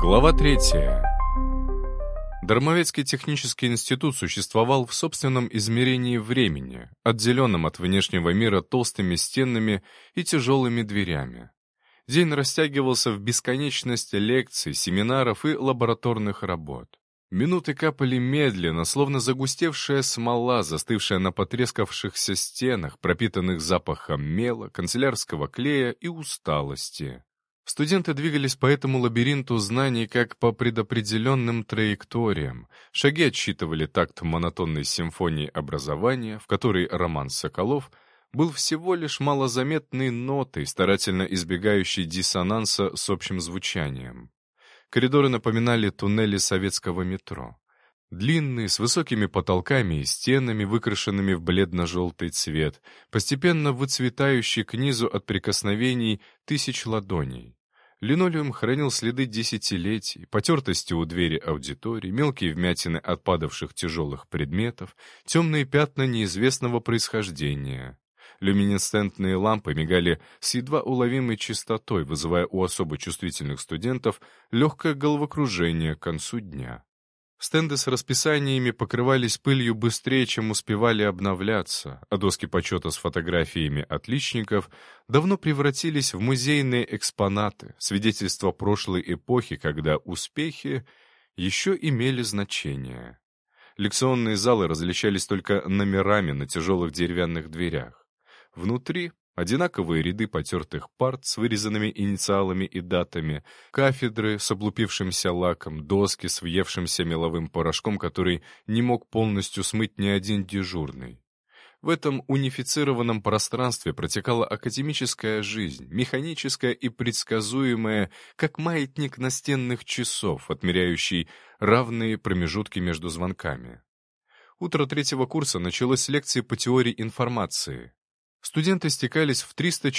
Глава 3. Дармовецкий технический институт существовал в собственном измерении времени, отделенном от внешнего мира толстыми стенами и тяжелыми дверями. День растягивался в бесконечность лекций, семинаров и лабораторных работ. Минуты капали медленно, словно загустевшая смола, застывшая на потрескавшихся стенах, пропитанных запахом мела, канцелярского клея и усталости. Студенты двигались по этому лабиринту знаний как по предопределенным траекториям. Шаги отсчитывали такт монотонной симфонии образования, в которой Роман Соколов был всего лишь малозаметной нотой, старательно избегающей диссонанса с общим звучанием. Коридоры напоминали туннели советского метро. Длинные, с высокими потолками и стенами, выкрашенными в бледно-желтый цвет, постепенно выцветающий к низу от прикосновений тысяч ладоней. Линолеум хранил следы десятилетий, потертости у двери аудитории, мелкие вмятины от падавших тяжелых предметов, темные пятна неизвестного происхождения. Люминесцентные лампы мигали с едва уловимой частотой, вызывая у особо чувствительных студентов легкое головокружение к концу дня. Стенды с расписаниями покрывались пылью быстрее, чем успевали обновляться, а доски почета с фотографиями отличников давно превратились в музейные экспонаты, свидетельства прошлой эпохи, когда успехи еще имели значение. Лекционные залы различались только номерами на тяжелых деревянных дверях. Внутри одинаковые ряды потертых парт с вырезанными инициалами и датами, кафедры с облупившимся лаком, доски с въевшимся меловым порошком, который не мог полностью смыть ни один дежурный. В этом унифицированном пространстве протекала академическая жизнь, механическая и предсказуемая, как маятник настенных часов, отмеряющий равные промежутки между звонками. Утро третьего курса началось с лекции по теории информации. Студенты стекались в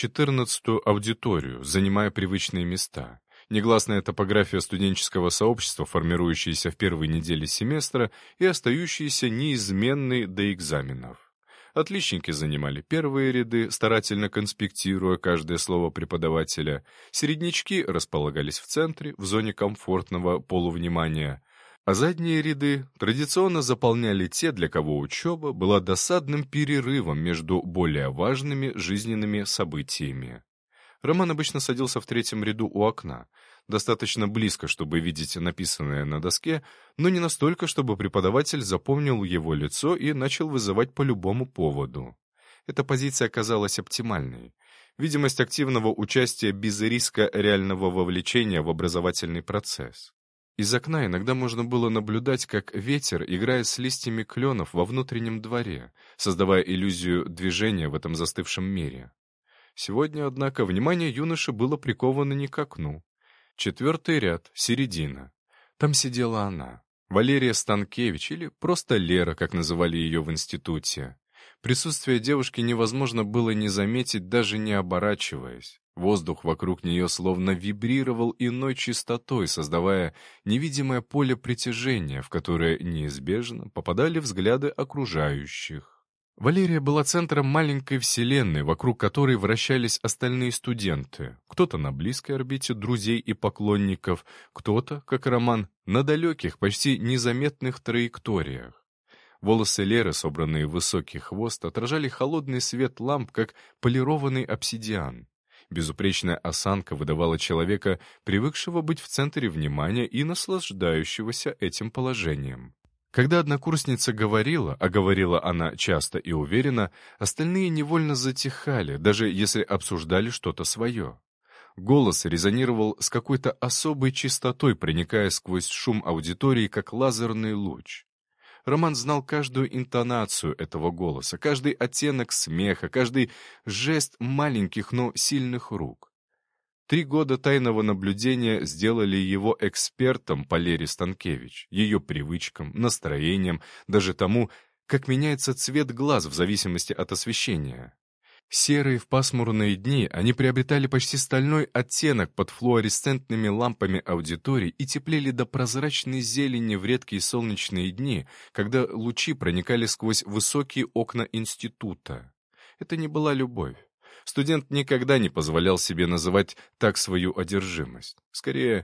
314-ю аудиторию, занимая привычные места. Негласная топография студенческого сообщества, формирующаяся в первой неделе семестра и остающаяся неизменной до экзаменов. Отличники занимали первые ряды, старательно конспектируя каждое слово преподавателя. Середнячки располагались в центре, в зоне комфортного полувнимания. А задние ряды традиционно заполняли те, для кого учеба была досадным перерывом между более важными жизненными событиями. Роман обычно садился в третьем ряду у окна, достаточно близко, чтобы видеть написанное на доске, но не настолько, чтобы преподаватель запомнил его лицо и начал вызывать по любому поводу. Эта позиция оказалась оптимальной. Видимость активного участия без риска реального вовлечения в образовательный процесс. Из окна иногда можно было наблюдать, как ветер играет с листьями кленов во внутреннем дворе, создавая иллюзию движения в этом застывшем мире. Сегодня, однако, внимание юноши было приковано не к окну. Четвертый ряд, середина. Там сидела она, Валерия Станкевич, или просто Лера, как называли ее в институте. Присутствие девушки невозможно было не заметить, даже не оборачиваясь. Воздух вокруг нее словно вибрировал иной частотой, создавая невидимое поле притяжения, в которое неизбежно попадали взгляды окружающих. Валерия была центром маленькой вселенной, вокруг которой вращались остальные студенты. Кто-то на близкой орбите друзей и поклонников, кто-то, как Роман, на далеких, почти незаметных траекториях. Волосы Леры, собранные в высокий хвост, отражали холодный свет ламп, как полированный обсидиан. Безупречная осанка выдавала человека, привыкшего быть в центре внимания и наслаждающегося этим положением. Когда однокурсница говорила, а говорила она часто и уверенно, остальные невольно затихали, даже если обсуждали что-то свое. Голос резонировал с какой-то особой частотой, проникая сквозь шум аудитории, как лазерный луч. Роман знал каждую интонацию этого голоса, каждый оттенок смеха, каждый жест маленьких, но сильных рук. 3 года тайного наблюдения сделали его экспертом по Лере Станкевич, ее привычкам, настроениям, даже тому, как меняется цвет глаз в зависимости от освещения. Серые в пасмурные дни они приобретали почти стальной оттенок под флуоресцентными лампами аудиторий и теплели до прозрачной зелени в редкие солнечные дни, когда лучи проникали сквозь высокие окна института. Это не была любовь. Студент никогда не позволял себе называть так свою одержимость. Скорее,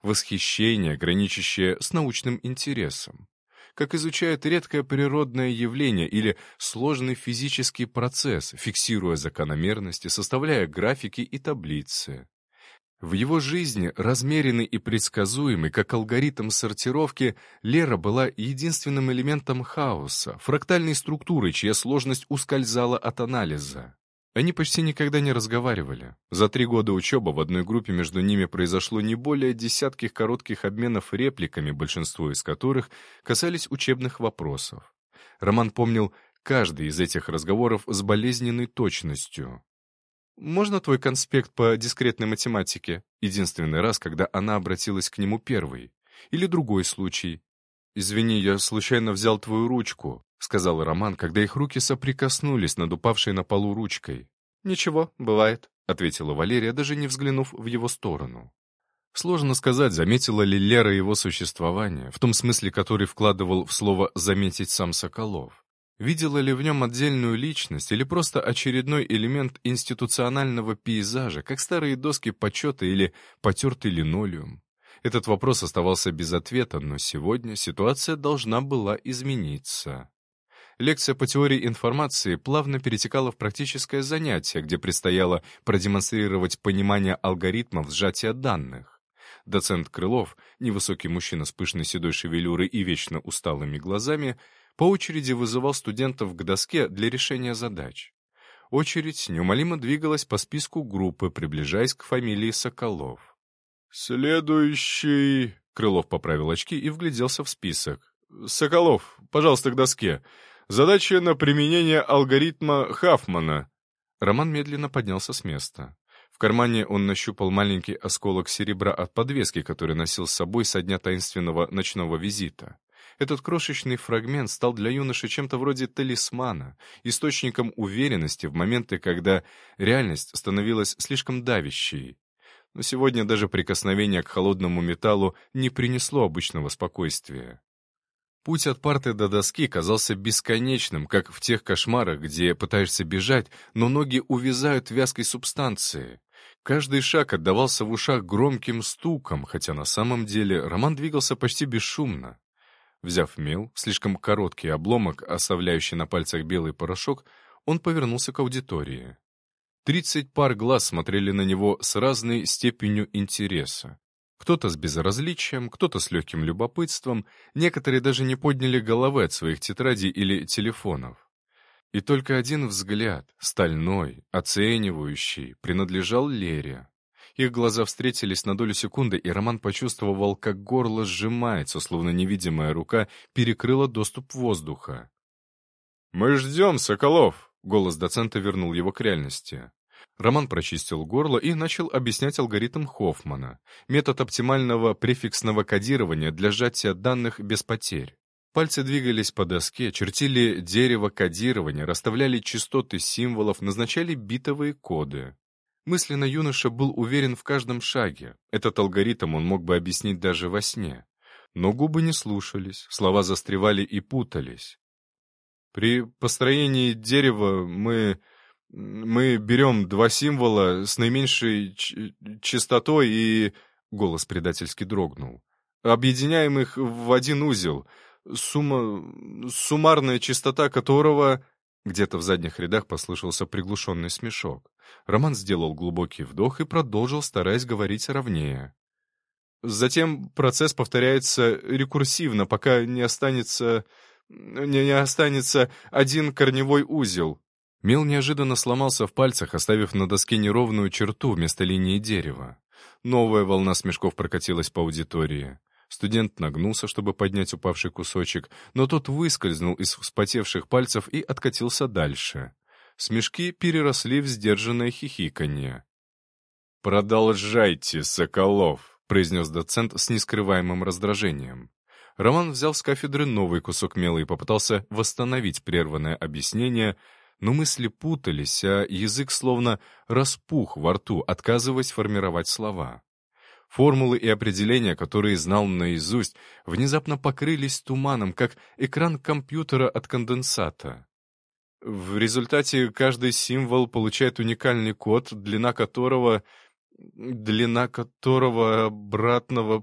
восхищение, граничащее с научным интересом. Как изучает редкое природное явление или сложный физический процесс, фиксируя закономерности, составляя графики и таблицы. В его жизни, размеренный и предсказуемый, как алгоритм сортировки, Лера была единственным элементом хаоса, фрактальной структурой, чья сложность ускользала от анализа. Они почти никогда не разговаривали. За 3 года учебы в одной группе между ними произошло не более десятки коротких обменов репликами, большинство из которых касались учебных вопросов. Роман помнил каждый из этих разговоров с болезненной точностью. «Можно твой конспект по дискретной математике?» Единственный раз, когда она обратилась к нему первой. Или другой случай. «Извини, я случайно взял твою ручку», — сказал Роман, когда их руки соприкоснулись над упавшей на полу ручкой. «Ничего, бывает», — ответила Валерия, даже не взглянув в его сторону. Сложно сказать, заметила ли Лера его существование, в том смысле, который вкладывал в слово «заметить» сам Соколов. Видела ли в нем отдельную личность или просто очередной элемент институционального пейзажа, как старые доски почета или потертый линолеум? Этот вопрос оставался без ответа, но сегодня ситуация должна была измениться. Лекция по теории информации плавно перетекала в практическое занятие, где предстояло продемонстрировать понимание алгоритмов сжатия данных. Доцент Крылов, невысокий мужчина с пышной седой шевелюрой и вечно усталыми глазами, по очереди вызывал студентов к доске для решения задач. Очередь неумолимо двигалась по списку группы, приближаясь к фамилии Соколов. «Следующий...» — Крылов поправил очки и вгляделся в список. «Соколов, пожалуйста, к доске. Задача на применение алгоритма Хаффмана». Роман медленно поднялся с места. В кармане он нащупал маленький осколок серебра от подвески, который носил с собой со дня таинственного ночного визита. Этот крошечный фрагмент стал для юноши чем-то вроде талисмана, источником уверенности в моменты, когда реальность становилась слишком давящей. Но сегодня даже прикосновение к холодному металлу не принесло обычного спокойствия. Путь от парты до доски казался бесконечным, как в тех кошмарах, где пытаешься бежать, но ноги увязают в вязкой субстанции. Каждый шаг отдавался в ушах громким стуком, хотя на самом деле Роман двигался почти бесшумно. Взяв мел, слишком короткий обломок, оставляющий на пальцах белый порошок, он повернулся к аудитории. 30 пар глаз смотрели на него с разной степенью интереса. Кто-то с безразличием, кто-то с легким любопытством, некоторые даже не подняли головы от своих тетрадей или телефонов. И только один взгляд, стальной, оценивающий, принадлежал Лере. Их глаза встретились на долю секунды, и Роман почувствовал, как горло сжимается, словно невидимая рука перекрыла доступ воздуха. «Мы ждем, Соколов!» — голос доцента вернул его к реальности. Роман прочистил горло и начал объяснять алгоритм Хоффмана, метод оптимального префиксного кодирования для сжатия данных без потерь. Пальцы двигались по доске, чертили дерево кодирования, расставляли частоты символов, назначали битовые коды. Мысленно юноша был уверен в каждом шаге. Этот алгоритм он мог бы объяснить даже во сне. Но губы не слушались, слова застревали и путались. При построении дерева мы берем 2 символа с наименьшей частотой и... Голос предательски дрогнул. Объединяем их в один узел, суммарная частота которого... Где-то в задних рядах послышался приглушенный смешок. Роман сделал глубокий вдох и продолжил, стараясь говорить ровнее. Затем процесс повторяется рекурсивно, пока не останется один корневой узел. Мел неожиданно сломался в пальцах, оставив на доске неровную черту вместо линии дерева. Новая волна смешков прокатилась по аудитории. Студент нагнулся, чтобы поднять упавший кусочек, но тот выскользнул из вспотевших пальцев и откатился дальше. Смешки переросли в сдержанное хихиканье. «Продолжайте, Соколов», — произнес доцент с нескрываемым раздражением. Роман взял с кафедры новый кусок мела и попытался восстановить прерванное объяснение, но мысли путались, а язык словно распух во рту, отказываясь формировать слова. Формулы и определения, которые знал наизусть, внезапно покрылись туманом, как экран компьютера от конденсата. В результате каждый символ получает уникальный код, длина которого длина которого обратного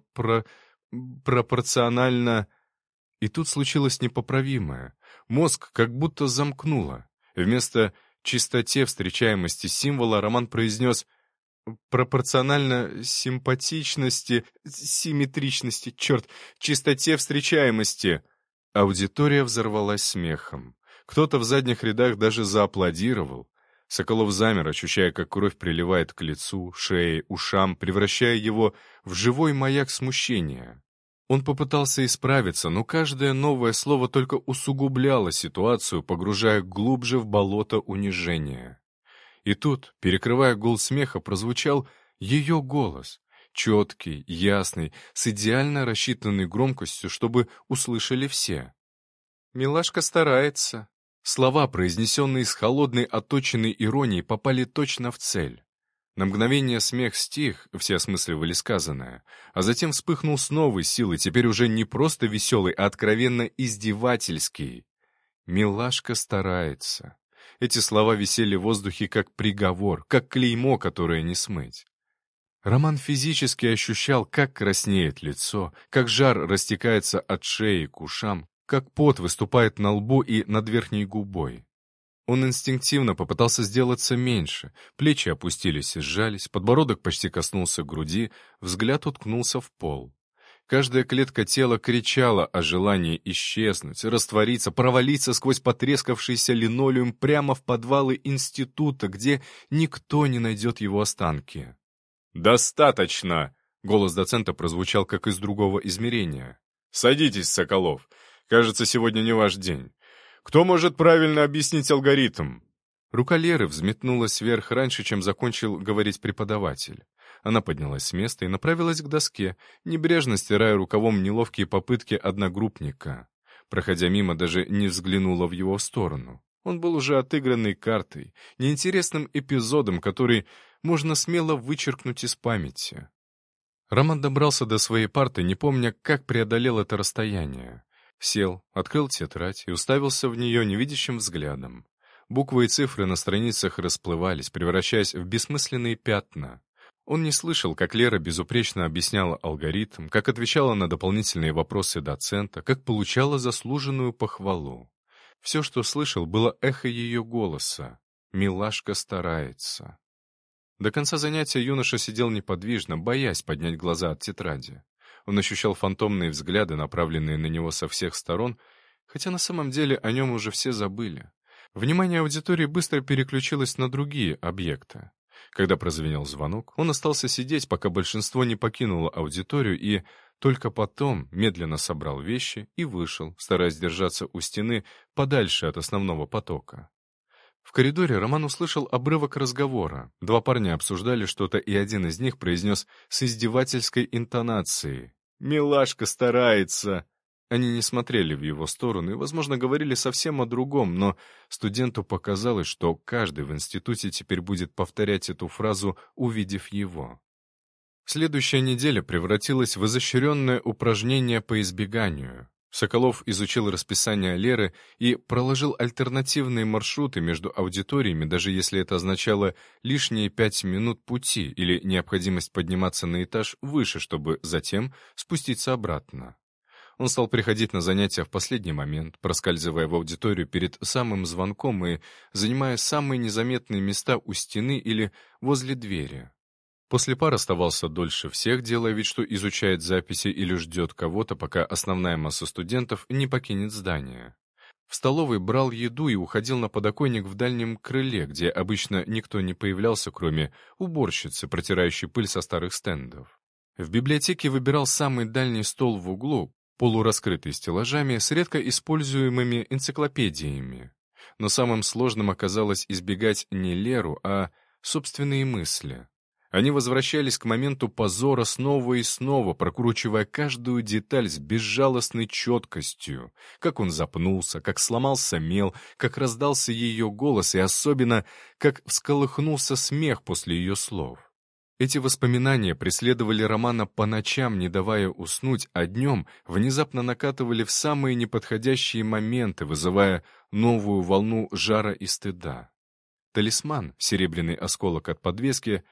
пропорциональна... И тут случилось непоправимое. Мозг как будто замкнуло. Вместо чистоте встречаемости символа Роман произнес пропорционально симпатичности, симметричности, черт, чистоте встречаемости. Аудитория взорвалась смехом. Кто-то в задних рядах даже зааплодировал. Соколов замер, ощущая, как кровь приливает к лицу, шее, ушам, превращая его в живой маяк смущения. Он попытался исправиться, но каждое новое слово только усугубляло ситуацию, погружая глубже в болото унижения. И тут, перекрывая гул смеха, прозвучал ее голос, четкий, ясный, с идеально рассчитанной громкостью, чтобы услышали все. «Милашка старается». Слова, произнесенные с холодной, отточенной иронией, попали точно в цель. На мгновение смех стих, все осмысливали сказанное, а затем вспыхнул с новой силой, теперь уже не просто веселый, а откровенно издевательский. «Милашка старается». Эти слова висели в воздухе как приговор, как клеймо, которое не смыть. Роман физически ощущал, как краснеет лицо, как жар растекается от шеи к ушам, как пот выступает на лбу и над верхней губой. Он инстинктивно попытался сделаться меньше, плечи опустились и сжались, подбородок почти коснулся груди, взгляд уткнулся в пол. Каждая клетка тела кричала о желании исчезнуть, раствориться, провалиться сквозь потрескавшийся линолеум прямо в подвалы института, где никто не найдет его останки. «Достаточно!» — голос доцента прозвучал как из другого измерения. «Садитесь, Соколов. Кажется, сегодня не ваш день. Кто может правильно объяснить алгоритм?» Рука Леры взметнулась вверх раньше, чем закончил говорить преподаватель. Она поднялась с места и направилась к доске, небрежно стирая рукавом неловкие попытки одногруппника. Проходя мимо, даже не взглянула в его сторону. Он был уже отыгранной картой, неинтересным эпизодом, который можно смело вычеркнуть из памяти. Роман добрался до своей парты, не помня, как преодолел это расстояние. Сел, открыл тетрадь и уставился в нее невидящим взглядом. Буквы и цифры на страницах расплывались, превращаясь в бессмысленные пятна. Он не слышал, как Лера безупречно объясняла алгоритм, как отвечала на дополнительные вопросы доцента, как получала заслуженную похвалу. Все, что слышал, было эхо ее голоса. «Милашка старается». До конца занятия юноша сидел неподвижно, боясь поднять глаза от тетради. Он ощущал фантомные взгляды, направленные на него со всех сторон, хотя на самом деле о нем уже все забыли. Внимание аудитории быстро переключилось на другие объекты. Когда прозвенел звонок, он остался сидеть, пока большинство не покинуло аудиторию, и только потом медленно собрал вещи и вышел, стараясь держаться у стены подальше от основного потока. В коридоре Роман услышал обрывок разговора. Два парня обсуждали что-то, и один из них произнес с издевательской интонацией: «Милашка старается!» Они не смотрели в его сторону и, возможно, говорили совсем о другом, но студенту показалось, что каждый в институте теперь будет повторять эту фразу, увидев его. Следующая неделя превратилась в изощренное упражнение по избеганию. Соколов изучил расписание Леры и проложил альтернативные маршруты между аудиториями, даже если это означало лишние 5 минут пути или необходимость подниматься на этаж выше, чтобы затем спуститься обратно. Он стал приходить на занятия в последний момент, проскальзывая в аудиторию перед самым звонком и занимая самые незаметные места у стены или возле двери. После пар оставался дольше всех, делая вид, что изучает записи или ждет кого-то, пока основная масса студентов не покинет здание. В столовой брал еду и уходил на подоконник в дальнем крыле, где обычно никто не появлялся, кроме уборщицы, протирающей пыль со старых стендов. В библиотеке выбирал самый дальний стол в углу, полураскрытый стеллажами с редко используемыми энциклопедиями. Но самым сложным оказалось избегать не Леру, а собственные мысли. Они возвращались к моменту позора снова и снова, прокручивая каждую деталь с безжалостной четкостью. Как он запнулся, как сломался мел, как раздался ее голос и особенно, как всколыхнулся смех после ее слов. Эти воспоминания преследовали Романа по ночам, не давая уснуть, а днем внезапно накатывали в самые неподходящие моменты, вызывая новую волну жара и стыда. Талисман, серебряный осколок от подвески,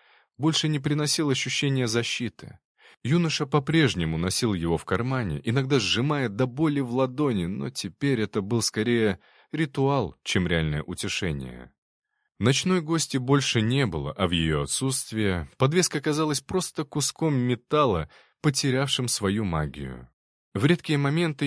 больше не приносил ощущения защиты. Юноша по-прежнему носил его в кармане, иногда сжимая до боли в ладони, но теперь это был скорее ритуал, чем реальное утешение. Ночной гости больше не было, а в ее отсутствие подвеска казалась просто куском металла, потерявшим свою магию. В редкие моменты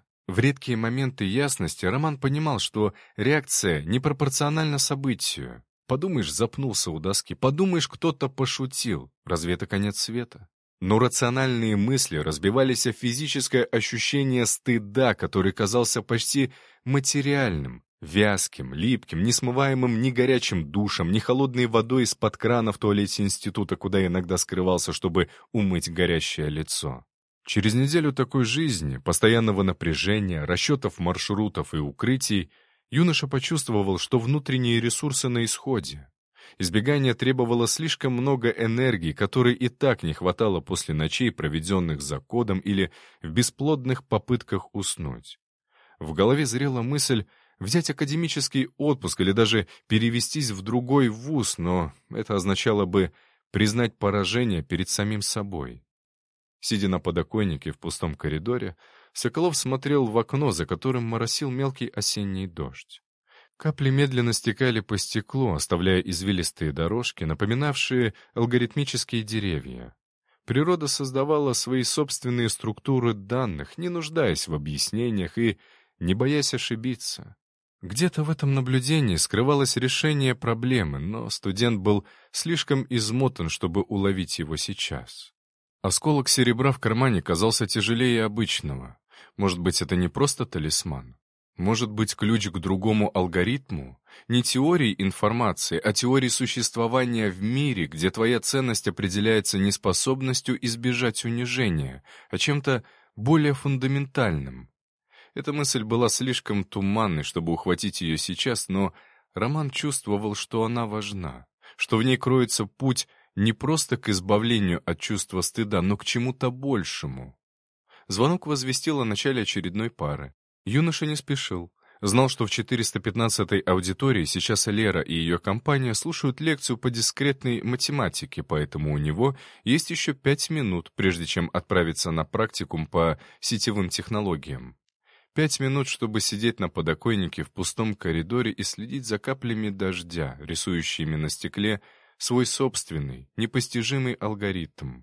ясности Роман понимал, что реакция непропорциональна событию. Подумаешь, запнулся у доски, подумаешь, кто-то пошутил. Разве это конец света? Но рациональные мысли разбивались о физическое ощущение стыда, который казался почти материальным, вязким, липким, несмываемым ни горячим душем, ни холодной водой из-под крана в туалете института, куда иногда скрывался, чтобы умыть горящее лицо. Через неделю такой жизни, постоянного напряжения, расчетов маршрутов и укрытий, юноша почувствовал, что внутренние ресурсы на исходе. Избегание требовало слишком много энергии, которой и так не хватало после ночей, проведенных за кодом или в бесплодных попытках уснуть. В голове зрела мысль взять академический отпуск или даже перевестись в другой вуз, но это означало бы признать поражение перед самим собой. Сидя на подоконнике в пустом коридоре, Соколов смотрел в окно, за которым моросил мелкий осенний дождь. Капли медленно стекали по стеклу, оставляя извилистые дорожки, напоминавшие алгоритмические деревья. Природа создавала свои собственные структуры данных, не нуждаясь в объяснениях и не боясь ошибиться. Где-то в этом наблюдении скрывалось решение проблемы, но студент был слишком измотан, чтобы уловить его сейчас. Осколок серебра в кармане казался тяжелее обычного. Может быть, это не просто талисман? Может быть, ключ к другому алгоритму? Не теории информации, а теории существования в мире, где твоя ценность определяется не способностью избежать унижения, а чем-то более фундаментальным. Эта мысль была слишком туманной, чтобы ухватить ее сейчас, но Роман чувствовал, что она важна, что в ней кроется путь не просто к избавлению от чувства стыда, но к чему-то большему. Звонок возвестил о начале очередной пары. Юноша не спешил. Знал, что в 415-й аудитории сейчас Лера и ее компания слушают лекцию по дискретной математике, поэтому у него есть еще 5 минут, прежде чем отправиться на практикум по сетевым технологиям. 5 минут, чтобы сидеть на подоконнике в пустом коридоре и следить за каплями дождя, рисующими на стекле свой собственный, непостижимый алгоритм.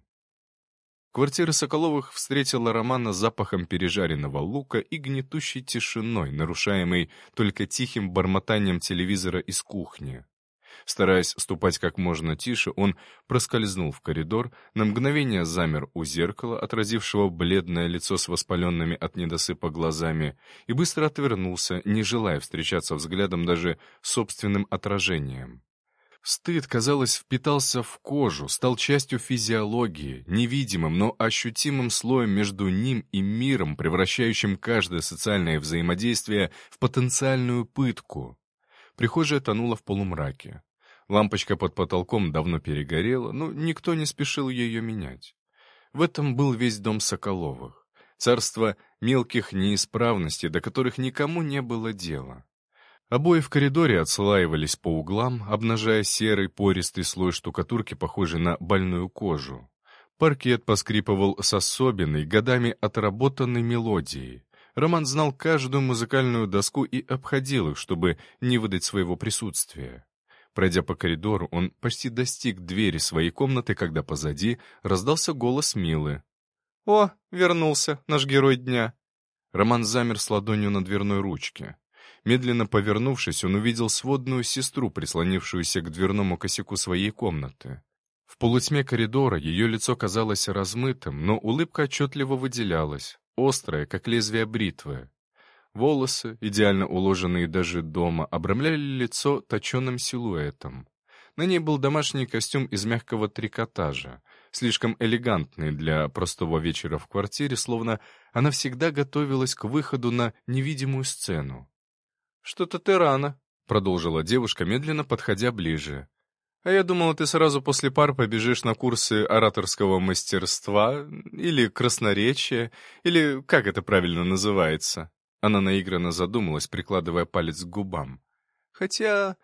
Квартира Соколовых встретила Романа запахом пережаренного лука и гнетущей тишиной, нарушаемой только тихим бормотанием телевизора из кухни. Стараясь ступать как можно тише, он проскользнул в коридор, на мгновение замер у зеркала, отразившего бледное лицо с воспаленными от недосыпа глазами, и быстро отвернулся, не желая встречаться взглядом даже с собственным отражением. Стыд, казалось, впитался в кожу, стал частью физиологии, невидимым, но ощутимым слоем между ним и миром, превращающим каждое социальное взаимодействие в потенциальную пытку. Прихожая тонула в полумраке. Лампочка под потолком давно перегорела, но никто не спешил ее менять. В этом был весь дом Соколовых. Царство мелких неисправностей, до которых никому не было дела. Обои в коридоре отслаивались по углам, обнажая серый пористый слой штукатурки, похожий на больную кожу. Паркет поскрипывал с особенной, годами отработанной мелодией. Роман знал каждую музыкальную доску и обходил их, чтобы не выдать своего присутствия. Пройдя по коридору, он почти достиг двери своей комнаты, когда позади раздался голос Милы. «О, вернулся наш герой дня!» Роман замер с ладонью на дверной ручке. Медленно повернувшись, он увидел сводную сестру, прислонившуюся к дверному косяку своей комнаты. В полутьме коридора ее лицо казалось размытым, но улыбка отчетливо выделялась, острая, как лезвие бритвы. Волосы, идеально уложенные даже дома, обрамляли лицо точеным силуэтом. На ней был домашний костюм из мягкого трикотажа, слишком элегантный для простого вечера в квартире, словно она всегда готовилась к выходу на невидимую сцену. «Что-то ты рано», — продолжила девушка, медленно подходя ближе. «А я думала, ты сразу после пар побежишь на курсы ораторского мастерства или красноречия, или как это правильно называется?» Она наигранно задумалась, прикладывая палец к губам. «Хотя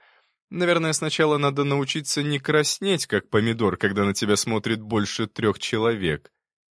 Наверное, сначала надо научиться не краснеть, как помидор, когда на тебя смотрит больше 3 человек».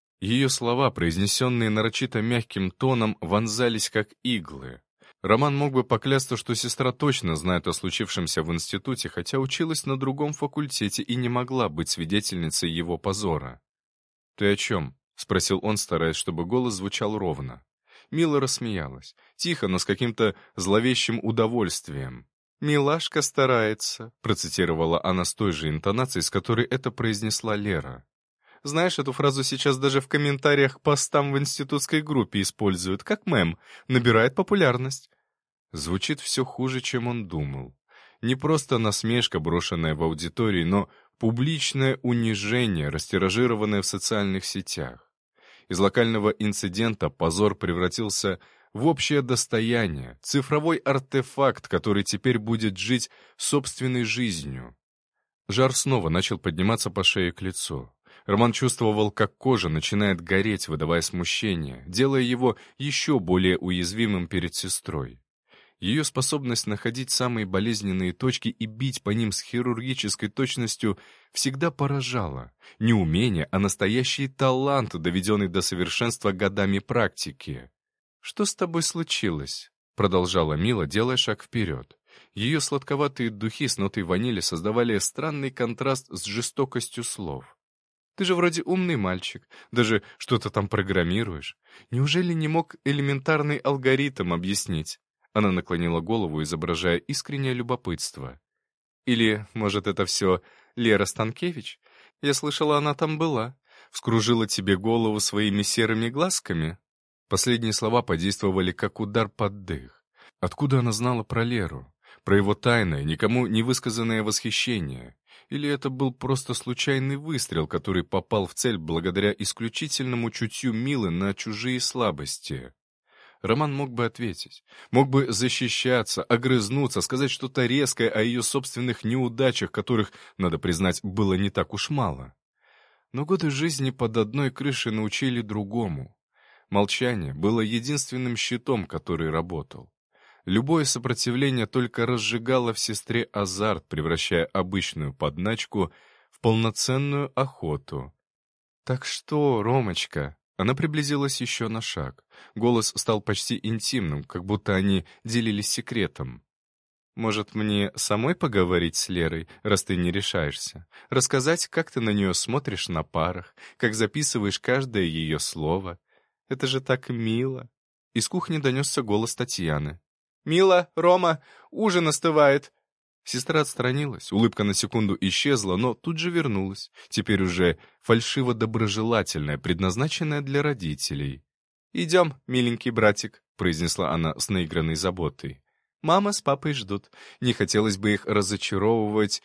Ее слова, произнесенные нарочито мягким тоном, вонзались как иглы. Роман мог бы поклясться, что сестра точно знает о случившемся в институте, хотя училась на другом факультете и не могла быть свидетельницей его позора. «Ты о чем?» — спросил он, стараясь, чтобы голос звучал ровно. Мила рассмеялась, тихо, но с каким-то зловещим удовольствием. «Милашка старается», — процитировала она с той же интонацией, с которой это произнесла Лера. «Знаешь, эту фразу сейчас даже в комментариях к постам в институтской группе используют, как мем, набирает популярность». Звучит все хуже, чем он думал. Не просто насмешка, брошенная в аудитории, но публичное унижение, растиражированное в социальных сетях. Из локального инцидента позор превратился в общее достояние, цифровой артефакт, который теперь будет жить собственной жизнью. Жар снова начал подниматься по шее к лицу. Роман чувствовал, как кожа начинает гореть, выдавая смущение, делая его еще более уязвимым перед сестрой. Ее способность находить самые болезненные точки и бить по ним с хирургической точностью всегда поражала. Не умение, а настоящий талант, доведенный до совершенства годами практики. «Что с тобой случилось?» — продолжала Мила, делая шаг вперед. Ее сладковатые духи с нотой ванили создавали странный контраст с жестокостью слов. «Ты же вроде умный мальчик, даже что-то там программируешь. Неужели не мог элементарный алгоритм объяснить?» Она наклонила голову, изображая искреннее любопытство. «Или, может, это все Лера Станкевич? Я слышала, она там была. Вскружила тебе голову своими серыми глазками?» Последние слова подействовали как удар под дых. Откуда она знала про Леру? Про его тайное, никому не высказанное восхищение? Или это был просто случайный выстрел, который попал в цель благодаря исключительному чутью Милы на чужие слабости? Роман мог бы ответить, мог бы защищаться, огрызнуться, сказать что-то резкое о ее собственных неудачах, которых, надо признать, было не так уж мало. Но годы жизни под одной крышей научили другому. Молчание было единственным щитом, который работал. Любое сопротивление только разжигало в сестре азарт, превращая обычную подначку в полноценную охоту. «Так что, Ромочка?» Она приблизилась еще на шаг. Голос стал почти интимным, как будто они делились секретом. «Может, мне самой поговорить с Лерой, раз ты не решаешься? Рассказать, как ты на нее смотришь на парах, как записываешь каждое ее слово? Это же так мило!» Из кухни донесся голос Татьяны. «Мила, Рома, ужин остывает!» Сестра отстранилась, улыбка на секунду исчезла, но тут же вернулась, теперь уже фальшиво-доброжелательная, предназначенная для родителей. «Идем, миленький братик», — произнесла она с наигранной заботой. «Мама с папой ждут. Не хотелось бы их разочаровывать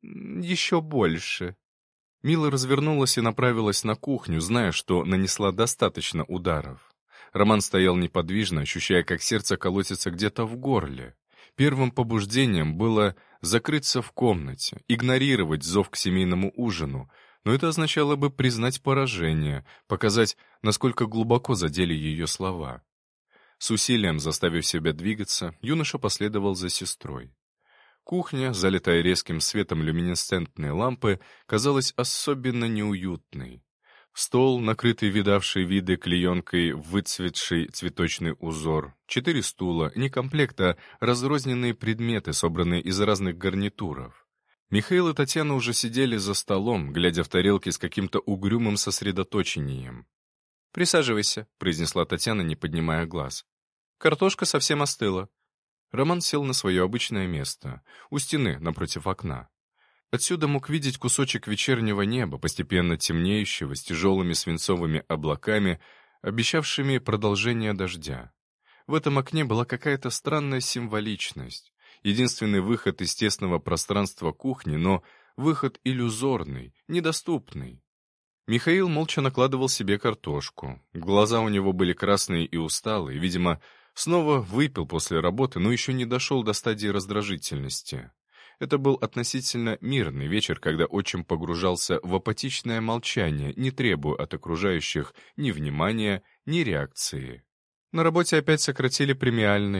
еще больше». Мила развернулась и направилась на кухню, зная, что нанесла достаточно ударов. Роман стоял неподвижно, ощущая, как сердце колотится где-то в горле. Первым побуждением было закрыться в комнате, игнорировать зов к семейному ужину, но это означало бы признать поражение, показать, насколько глубоко задели ее слова. С усилием заставив себя двигаться, юноша последовал за сестрой. Кухня, залитая резким светом люминесцентной лампы, казалась особенно неуютной. Стол, накрытый видавшей виды клеенкой, выцветший цветочный узор, 4 стула, не комплект, а разрозненные предметы, собранные из разных гарнитуров. Михаил и Татьяна уже сидели за столом, глядя в тарелки с каким-то угрюмым сосредоточением. «Присаживайся», — произнесла Татьяна, не поднимая глаз. «Картошка совсем остыла». Роман сел на свое обычное место, у стены, напротив окна. Отсюда мог видеть кусочек вечернего неба, постепенно темнеющего, с тяжелыми свинцовыми облаками, обещавшими продолжение дождя. В этом окне была какая-то странная символичность. Единственный выход из тесного пространства кухни, но выход иллюзорный, недоступный. Михаил молча накладывал себе картошку. Глаза у него были красные и усталые, видимо, снова выпил после работы, но еще не дошел до стадии раздражительности. Это был относительно мирный вечер, когда отчим погружался в апатичное молчание, не требуя от окружающих ни внимания, ни реакции. На работе опять сократили премиальные.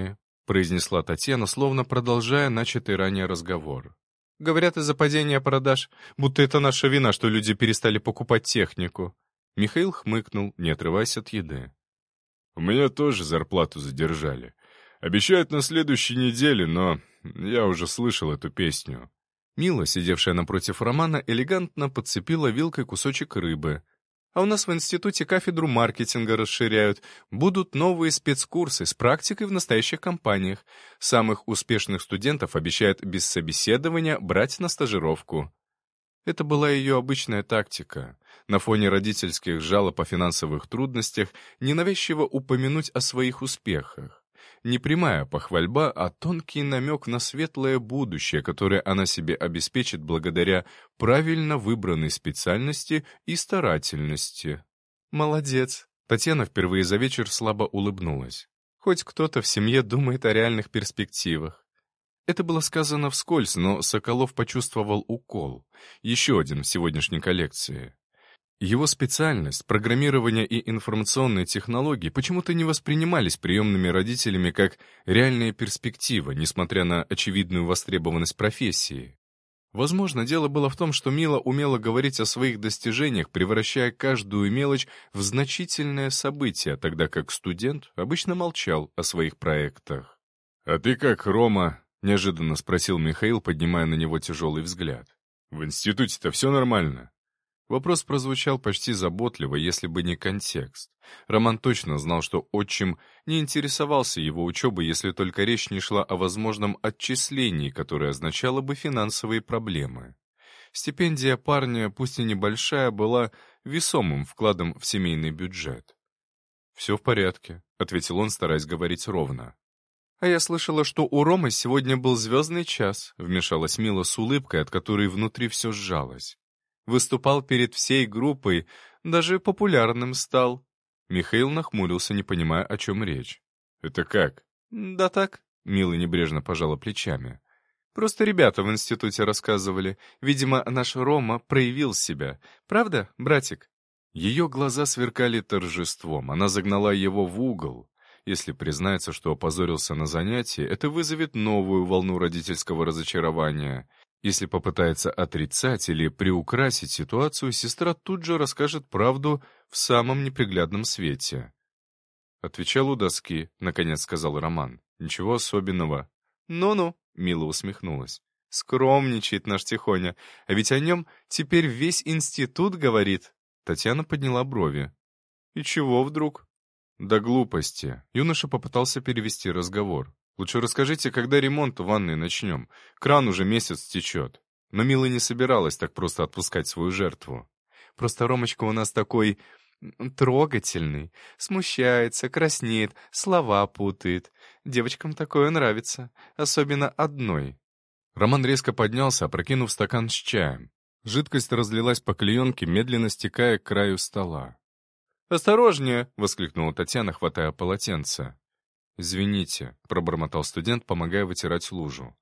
— произнесла Татьяна, словно продолжая начатый ранее разговор. «Говорят, из-за падения продаж, будто это наша вина, что люди перестали покупать технику». Михаил хмыкнул, не отрываясь от еды. «У меня тоже зарплату задержали. Обещают на следующей неделе, но я уже слышал эту песню». Мила, сидевшая напротив Романа, элегантно подцепила вилкой кусочек рыбы. «А у нас в институте кафедру маркетинга расширяют. Будут новые спецкурсы с практикой в настоящих компаниях. Самых успешных студентов обещают без собеседования брать на стажировку». Это была ее обычная тактика. На фоне родительских жалоб о финансовых трудностях ненавязчиво упомянуть о своих успехах. Не прямая похвальба, а тонкий намек на светлое будущее, которое она себе обеспечит благодаря правильно выбранной специальности и старательности. «Молодец!» Татьяна впервые за вечер слабо улыбнулась. «Хоть кто-то в семье думает о реальных перспективах». Это было сказано вскользь, но Соколов почувствовал укол. Еще один в сегодняшней коллекции. Его специальность, программирование и информационные технологии почему-то не воспринимались приемными родителями как реальная перспектива, несмотря на очевидную востребованность профессии. Возможно, дело было в том, что Мила умела говорить о своих достижениях, превращая каждую мелочь в значительное событие, тогда как студент обычно молчал о своих проектах. «А ты как, Рома?» — неожиданно спросил Михаил, поднимая на него тяжелый взгляд. «В институте-то все нормально?» Вопрос прозвучал почти заботливо, если бы не контекст. Роман точно знал, что отчим не интересовался его учебой, если только речь не шла о возможном отчислении, которое означало бы финансовые проблемы. Стипендия парня, пусть и небольшая, была весомым вкладом в семейный бюджет. «Все в порядке», — ответил он, стараясь говорить ровно. «А я слышала, что у Ромы сегодня был звездный час», — вмешалась Мила с улыбкой, от которой внутри все сжалось. Выступал перед всей группой, даже популярным стал. Михаил нахмурился, не понимая, о чем речь. «Это как?» «Да так», — Мила небрежно пожала плечами. «Просто ребята в институте рассказывали. Видимо, наш Рома проявил себя. Правда, братик?» Ее глаза сверкали торжеством. Она загнала его в угол. Если признается, что опозорился на занятии, это вызовет новую волну родительского разочарования. Если попытается отрицать или приукрасить ситуацию, сестра тут же расскажет правду в самом неприглядном свете. «Отвечал у доски», — наконец сказал Роман. «Ничего особенного». «Ну-ну», — Мила усмехнулась. «Скромничает наш Тихоня, а ведь о нем теперь весь институт говорит». Татьяна подняла брови. «И чего вдруг?» «Да глупости». Юноша попытался перевести разговор. «Лучше расскажите, когда ремонт в ванной начнем. Кран уже месяц течет». Но Мила не собиралась так просто отпускать свою жертву. «Просто Ромочка у нас такой трогательный. Смущается, краснеет, слова путает. Девочкам такое нравится. Особенно одной». Роман резко поднялся, опрокинув стакан с чаем. Жидкость разлилась по клеенке, медленно стекая к краю стола. «Осторожнее!» — воскликнула Татьяна, хватая полотенце. «Извините», — пробормотал студент, помогая вытирать лужу.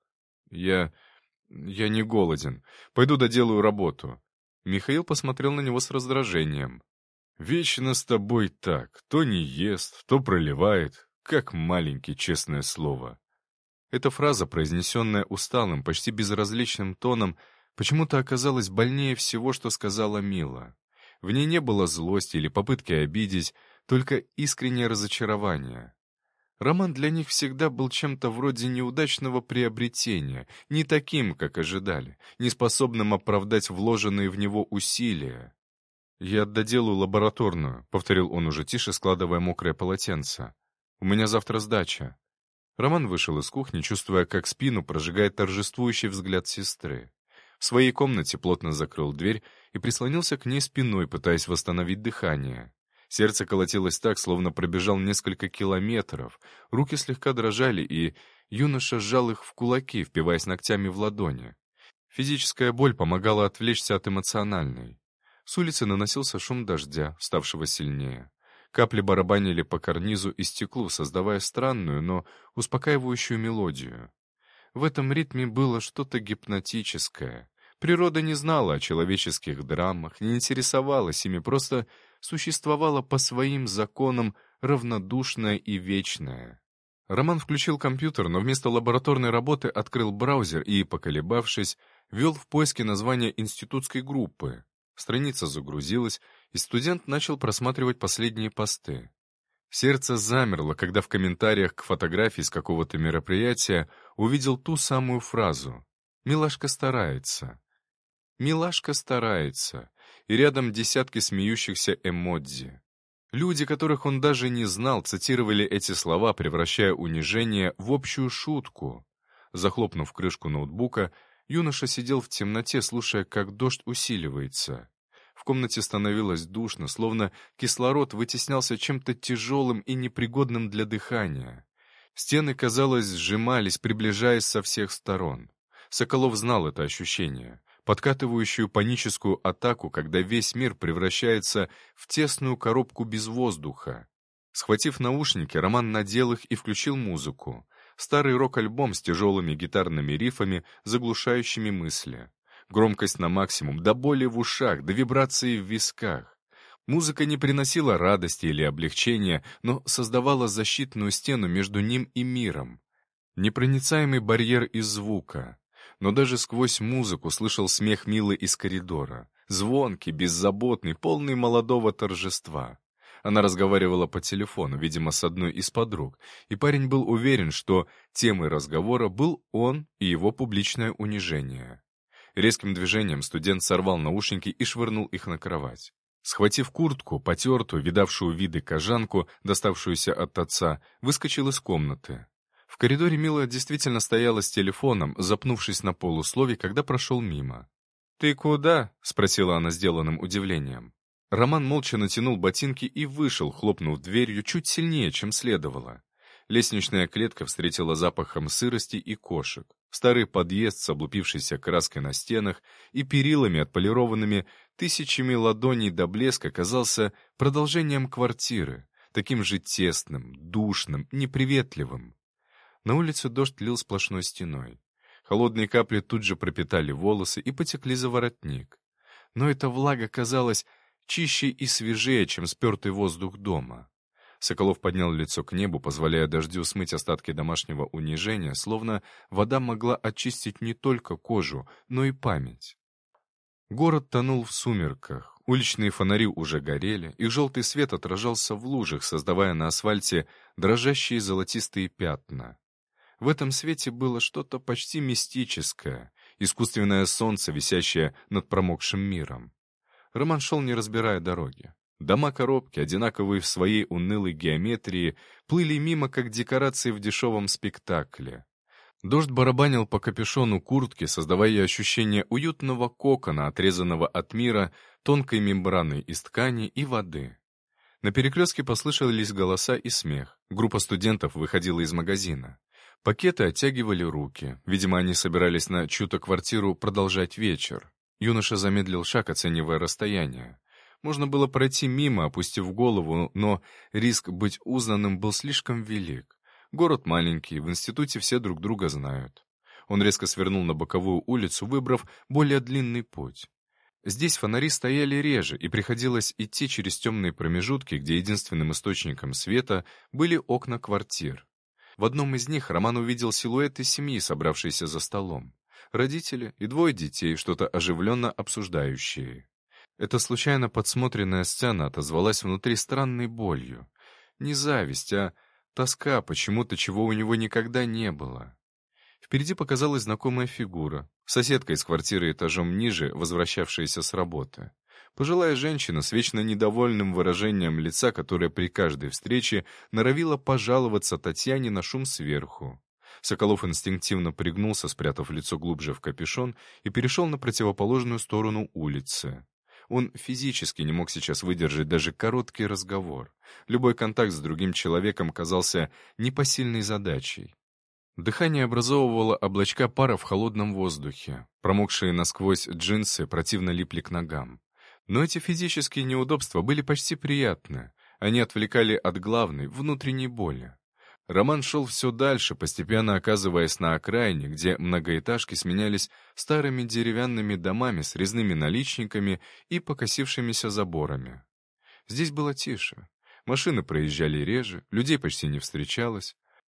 Я не голоден. Пойду доделаю работу». Михаил посмотрел на него с раздражением. «Вечно с тобой так. То не ест, то проливает. Как маленький, честное слово». Эта фраза, произнесенная усталым, почти безразличным тоном, почему-то оказалась больнее всего, что сказала Мила. В ней не было злости или попытки обидеть, только искреннее разочарование. Роман для них всегда был чем-то вроде неудачного приобретения, не таким, как ожидали, не способным оправдать вложенные в него усилия. «Я доделаю лабораторную», — повторил он уже тише, складывая мокрое полотенце. «У меня завтра сдача». Роман вышел из кухни, чувствуя, как спину прожигает торжествующий взгляд сестры. В своей комнате плотно закрыл дверь и прислонился к ней спиной, пытаясь восстановить дыхание. Сердце колотилось так, словно пробежал несколько километров, руки слегка дрожали, и юноша сжал их в кулаки, впиваясь ногтями в ладони. Физическая боль помогала отвлечься от эмоциональной. С улицы наносился шум дождя, ставшего сильнее. Капли барабанили по карнизу и стеклу, создавая странную, но успокаивающую мелодию. В этом ритме было что-то гипнотическое. Природа не знала о человеческих драмах, не интересовалась ими, просто существовала по своим законам равнодушная и вечная. Роман включил компьютер, но вместо лабораторной работы открыл браузер и, поколебавшись, ввел в поиске название институтской группы. Страница загрузилась, и студент начал просматривать последние посты. Сердце замерло, когда в комментариях к фотографии с какого-то мероприятия увидел ту самую фразу «Милашка старается». «Милашка старается», и рядом десятки смеющихся эмодзи. Люди, которых он даже не знал, цитировали эти слова, превращая унижение в общую шутку. Захлопнув крышку ноутбука, юноша сидел в темноте, слушая, как дождь усиливается. В комнате становилось душно, словно кислород вытеснялся чем-то тяжелым и непригодным для дыхания. Стены, казалось, сжимались, приближаясь со всех сторон. Соколов знал это ощущение, подкатывающую паническую атаку, когда весь мир превращается в тесную коробку без воздуха. Схватив наушники, Роман надел их и включил музыку. Старый рок-альбом с тяжелыми гитарными рифами, заглушающими мысли. Громкость на максимум, до боли в ушах, до вибрации в висках. Музыка не приносила радости или облегчения, но создавала защитную стену между ним и миром. Непроницаемый барьер из звука. Но даже сквозь музыку слышал смех Милы из коридора. Звонкий, беззаботный, полный молодого торжества. Она разговаривала по телефону, видимо, с одной из подруг, и парень был уверен, что темой разговора был он и его публичное унижение. Резким движением студент сорвал наушники и швырнул их на кровать. Схватив куртку, потертую, видавшую виды кожанку, доставшуюся от отца, выскочил из комнаты. В коридоре Мила действительно стояла с телефоном, запнувшись на полуслове, когда прошел мимо. «Ты куда?» — спросила она сделанным удивлением. Роман молча натянул ботинки и вышел, хлопнув дверью чуть сильнее, чем следовало. Лестничная клетка встретила запахом сырости и кошек. Старый подъезд с облупившейся краской на стенах и перилами, отполированными тысячами ладоней до блеска, казался продолжением квартиры, таким же тесным, душным, неприветливым. На улице дождь лил сплошной стеной. Холодные капли тут же пропитали волосы и потекли за воротник. Но эта влага казалась чище и свежее, чем спертый воздух дома. Соколов поднял лицо к небу, позволяя дождю смыть остатки домашнего унижения, словно вода могла очистить не только кожу, но и память. Город тонул в сумерках, уличные фонари уже горели, их желтый свет отражался в лужах, создавая на асфальте дрожащие золотистые пятна. В этом свете было что-то почти мистическое, искусственное солнце, висящее над промокшим миром. Роман шел, не разбирая дороги. Дома-коробки, одинаковые в своей унылой геометрии, плыли мимо, как декорации в дешевом спектакле. Дождь барабанил по капюшону куртки, создавая ощущение уютного кокона, отрезанного от мира тонкой мембраной из ткани и воды. На перекрестке послышались голоса и смех. Группа студентов выходила из магазина. Пакеты оттягивали руки. Видимо, они собирались на чью-то квартиру продолжать вечер. Юноша замедлил шаг, оценивая расстояние. Можно было пройти мимо, опустив голову, но риск быть узнанным был слишком велик. Город маленький, в институте все друг друга знают. Он резко свернул на боковую улицу, выбрав более длинный путь. Здесь фонари стояли реже, и приходилось идти через темные промежутки, где единственным источником света были окна квартир. В одном из них Роман увидел силуэты семьи, собравшиеся за столом. Родители и двое детей, что-то оживленно обсуждающие. Эта случайно подсмотренная сцена отозвалась внутри странной болью. Не зависть, а тоска почему-то, чего у него никогда не было. Впереди показалась знакомая фигура, соседка из квартиры этажом ниже, возвращавшаяся с работы. Пожилая женщина с вечно недовольным выражением лица, которая при каждой встрече норовила пожаловаться Татьяне на шум сверху. Соколов инстинктивно пригнулся, спрятав лицо глубже в капюшон, и перешел на противоположную сторону улицы. Он физически не мог сейчас выдержать даже короткий разговор. Любой контакт с другим человеком казался непосильной задачей. Дыхание образовывало облачка пара в холодном воздухе. Промокшие насквозь джинсы противно липли к ногам. Но эти физические неудобства были почти приятны. Они отвлекали от главной, внутренней боли. Роман шел все дальше, постепенно оказываясь на окраине, где многоэтажки сменялись старыми деревянными домами с резными наличниками и покосившимися заборами. Здесь было тише. Машины проезжали реже, людей почти не встречалось.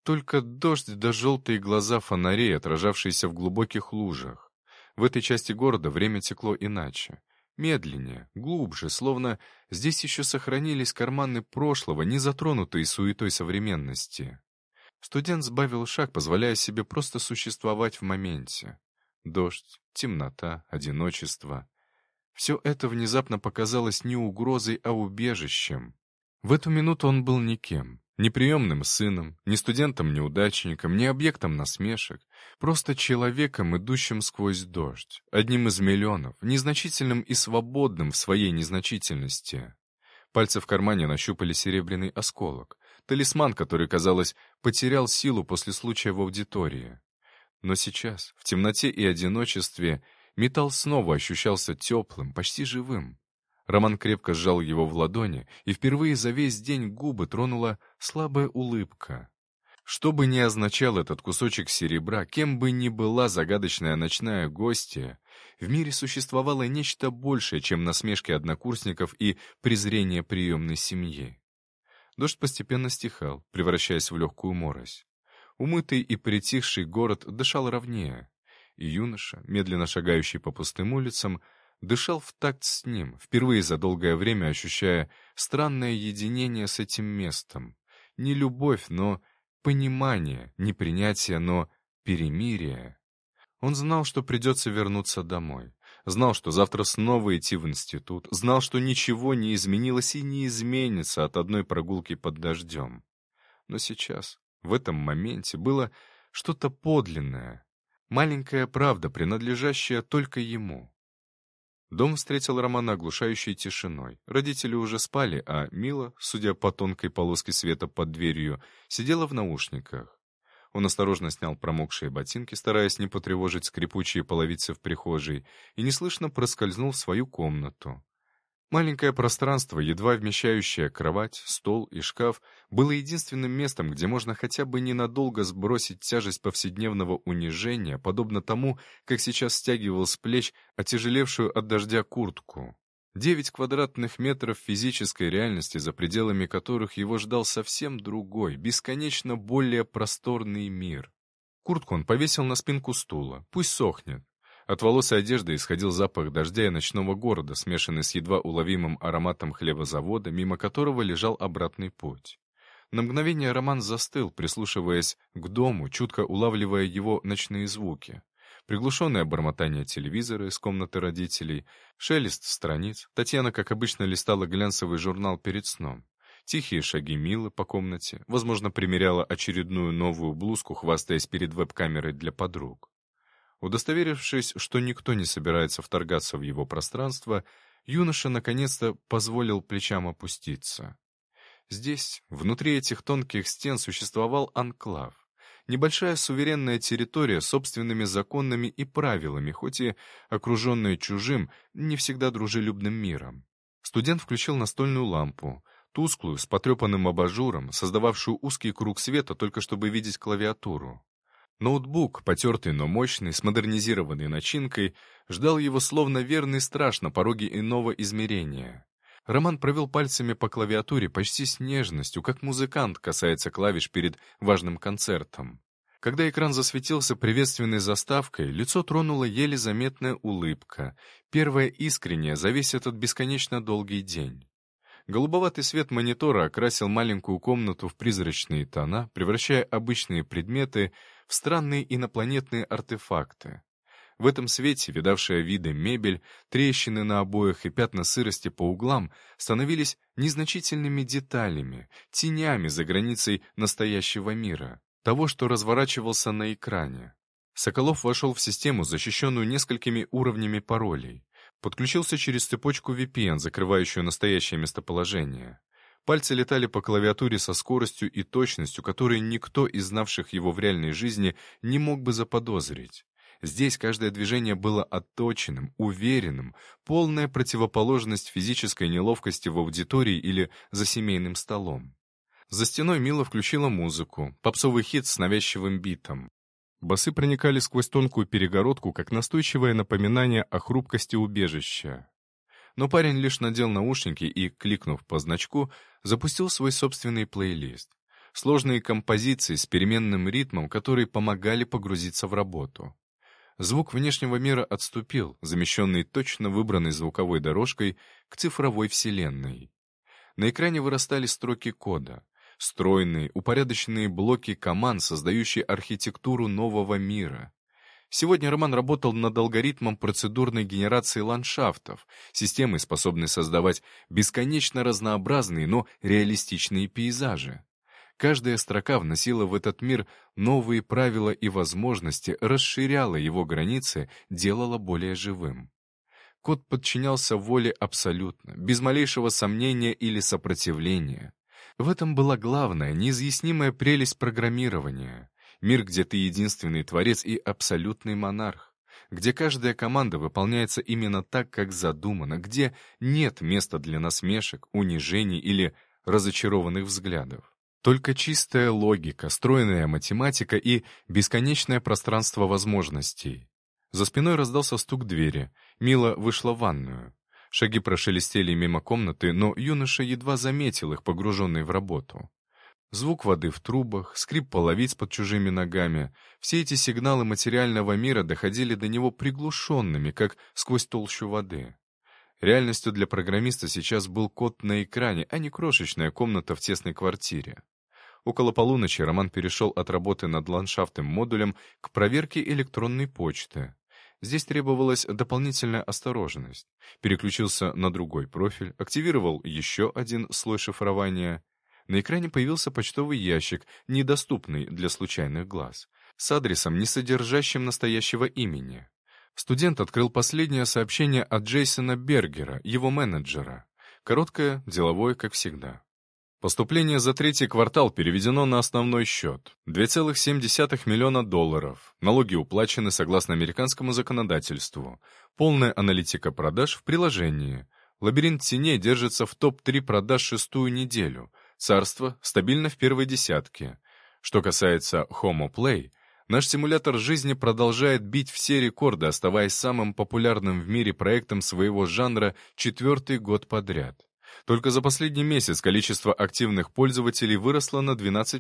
Только дождь да желтые глаза фонарей, отражавшиеся в глубоких лужах. В этой части города время текло иначе. Медленнее, глубже, словно здесь еще сохранились карманы прошлого, не затронутые суетой современности. Студент сбавил шаг, позволяя себе просто существовать в моменте. Дождь, темнота, одиночество. Все это внезапно показалось не угрозой, а убежищем. В эту минуту он был никем. Ни приемным сыном, ни студентом-неудачником, ни объектом насмешек. Просто человеком, идущим сквозь дождь. Одним из миллионов, незначительным и свободным в своей незначительности. Пальцы в кармане нащупали серебряный осколок. Талисман, который, казалось, потерял силу после случая в аудитории. Но сейчас, в темноте и одиночестве, металл снова ощущался теплым, почти живым. Роман крепко сжал его в ладони, и впервые за весь день губы тронула слабая улыбка. Что бы ни означал этот кусочек серебра, кем бы ни была загадочная ночная гостья, в мире существовало нечто большее, чем насмешки однокурсников и презрение приемной семьи. Дождь постепенно стихал, превращаясь в легкую морось. Умытый и притихший город дышал ровнее, и юноша, медленно шагающий по пустым улицам, дышал в такт с ним, впервые за долгое время ощущая странное единение с этим местом. Не любовь, но понимание, не принятие, но перемирие. Он знал, что придется вернуться домой. Знал, что завтра снова идти в институт. Знал, что ничего не изменилось и не изменится от одной прогулки под дождем. Но сейчас, в этом моменте, было что-то подлинное. Маленькая правда, принадлежащая только ему. Дом встретил Романа оглушающей тишиной. Родители уже спали, а Мила, судя по тонкой полоске света под дверью, сидела в наушниках. Он осторожно снял промокшие ботинки, стараясь не потревожить скрипучие половицы в прихожей, и неслышно проскользнул в свою комнату. Маленькое пространство, едва вмещающее кровать, стол и шкаф, было единственным местом, где можно хотя бы ненадолго сбросить тяжесть повседневного унижения, подобно тому, как сейчас стягивал с плеч отяжелевшую от дождя куртку. 9 квадратных метров физической реальности, за пределами которых его ждал совсем другой, бесконечно более просторный мир. Куртку он повесил на спинку стула, пусть сохнет. От волос и одежды исходил запах дождя и ночного города, смешанный с едва уловимым ароматом хлебозавода, мимо которого лежал обратный путь. На мгновение Роман застыл, прислушиваясь к дому, чутко улавливая его ночные звуки. Приглушенное бормотание телевизора из комнаты родителей, шелест страниц, Татьяна, как обычно, листала глянцевый журнал перед сном. Тихие шаги Милы по комнате, возможно, примеряла очередную новую блузку, хвастаясь перед веб-камерой для подруг. Удостоверившись, что никто не собирается вторгаться в его пространство, юноша наконец-то позволил плечам опуститься. Здесь, внутри этих тонких стен, существовал анклав. Небольшая суверенная территория с собственными законами и правилами, хоть и окруженная чужим, не всегда дружелюбным миром. Студент включил настольную лампу, тусклую, с потрепанным абажуром, создававшую узкий круг света, только чтобы видеть клавиатуру. Ноутбук, потертый, но мощный, с модернизированной начинкой, ждал его словно верный страж на пороге иного измерения. Роман провел пальцами по клавиатуре почти с нежностью, как музыкант касается клавиш перед важным концертом. Когда экран засветился приветственной заставкой, лицо тронула еле заметная улыбка, первая искренняя за весь этот бесконечно долгий день. Голубоватый свет монитора окрасил маленькую комнату в призрачные тона, превращая обычные предметы в странные инопланетные артефакты. В этом свете видавшая виды мебель, трещины на обоях и пятна сырости по углам становились незначительными деталями, тенями за границей настоящего мира, того, что разворачивался на экране. Соколов вошел в систему, защищенную несколькими уровнями паролей. Подключился через цепочку VPN, закрывающую настоящее местоположение. Пальцы летали по клавиатуре со скоростью и точностью, которые никто из знавших его в реальной жизни не мог бы заподозрить. Здесь каждое движение было отточенным, уверенным, полная противоположность физической неловкости в аудитории или за семейным столом. За стеной Мила включила музыку, попсовый хит с навязчивым битом. Басы проникали сквозь тонкую перегородку, как настойчивое напоминание о хрупкости убежища. Но парень лишь надел наушники и, кликнув по значку, запустил свой собственный плейлист. сложные композиции с переменным ритмом, которые помогали погрузиться в работу. Звук внешнего мира отступил, замещенный точно выбранной звуковой дорожкой к цифровой вселенной. На экране вырастали строки кода, стройные, упорядоченные блоки команд, создающие архитектуру нового мира. Сегодня Роман работал над алгоритмом процедурной генерации ландшафтов, системой, способной создавать бесконечно разнообразные, но реалистичные пейзажи. Каждая строка вносила в этот мир новые правила и возможности, расширяла его границы, делала более живым. Код подчинялся воле абсолютно, без малейшего сомнения или сопротивления. В этом была главная, неизъяснимая прелесть программирования. Мир, где ты единственный творец и абсолютный монарх. Где каждая команда выполняется именно так, как задумано, где нет места для насмешек, унижений или разочарованных взглядов. Только чистая логика, стройная математика и бесконечное пространство возможностей. За спиной раздался стук двери. Мила вышла в ванную. Шаги прошелестели мимо комнаты, но юноша едва заметил их, погруженный в работу. Звук воды в трубах, скрип половиц под чужими ногами — все эти сигналы материального мира доходили до него приглушенными, как сквозь толщу воды. Реальностью для программиста сейчас был код на экране, а не крошечная комната в тесной квартире. Около полуночи Роман перешел от работы над ландшафтным модулем к проверке электронной почты. Здесь требовалась дополнительная осторожность. Переключился на другой профиль, активировал еще один слой шифрования. На экране появился почтовый ящик, недоступный для случайных глаз, с адресом, не содержащим настоящего имени. Студент открыл последнее сообщение от Джейсона Бергера, его менеджера. Короткое, деловое, как всегда. Поступление за третий квартал переведено на основной счет. $2,7 миллиона. Налоги уплачены согласно американскому законодательству. Полная аналитика продаж в приложении. Лабиринт теней держится в топ-3 продаж шестую неделю. Царство стабильно в первой десятке. Что касается Homo Play, наш симулятор жизни продолжает бить все рекорды, оставаясь самым популярным в мире проектом своего жанра 4-й год подряд. Только за последний месяц количество активных пользователей выросло на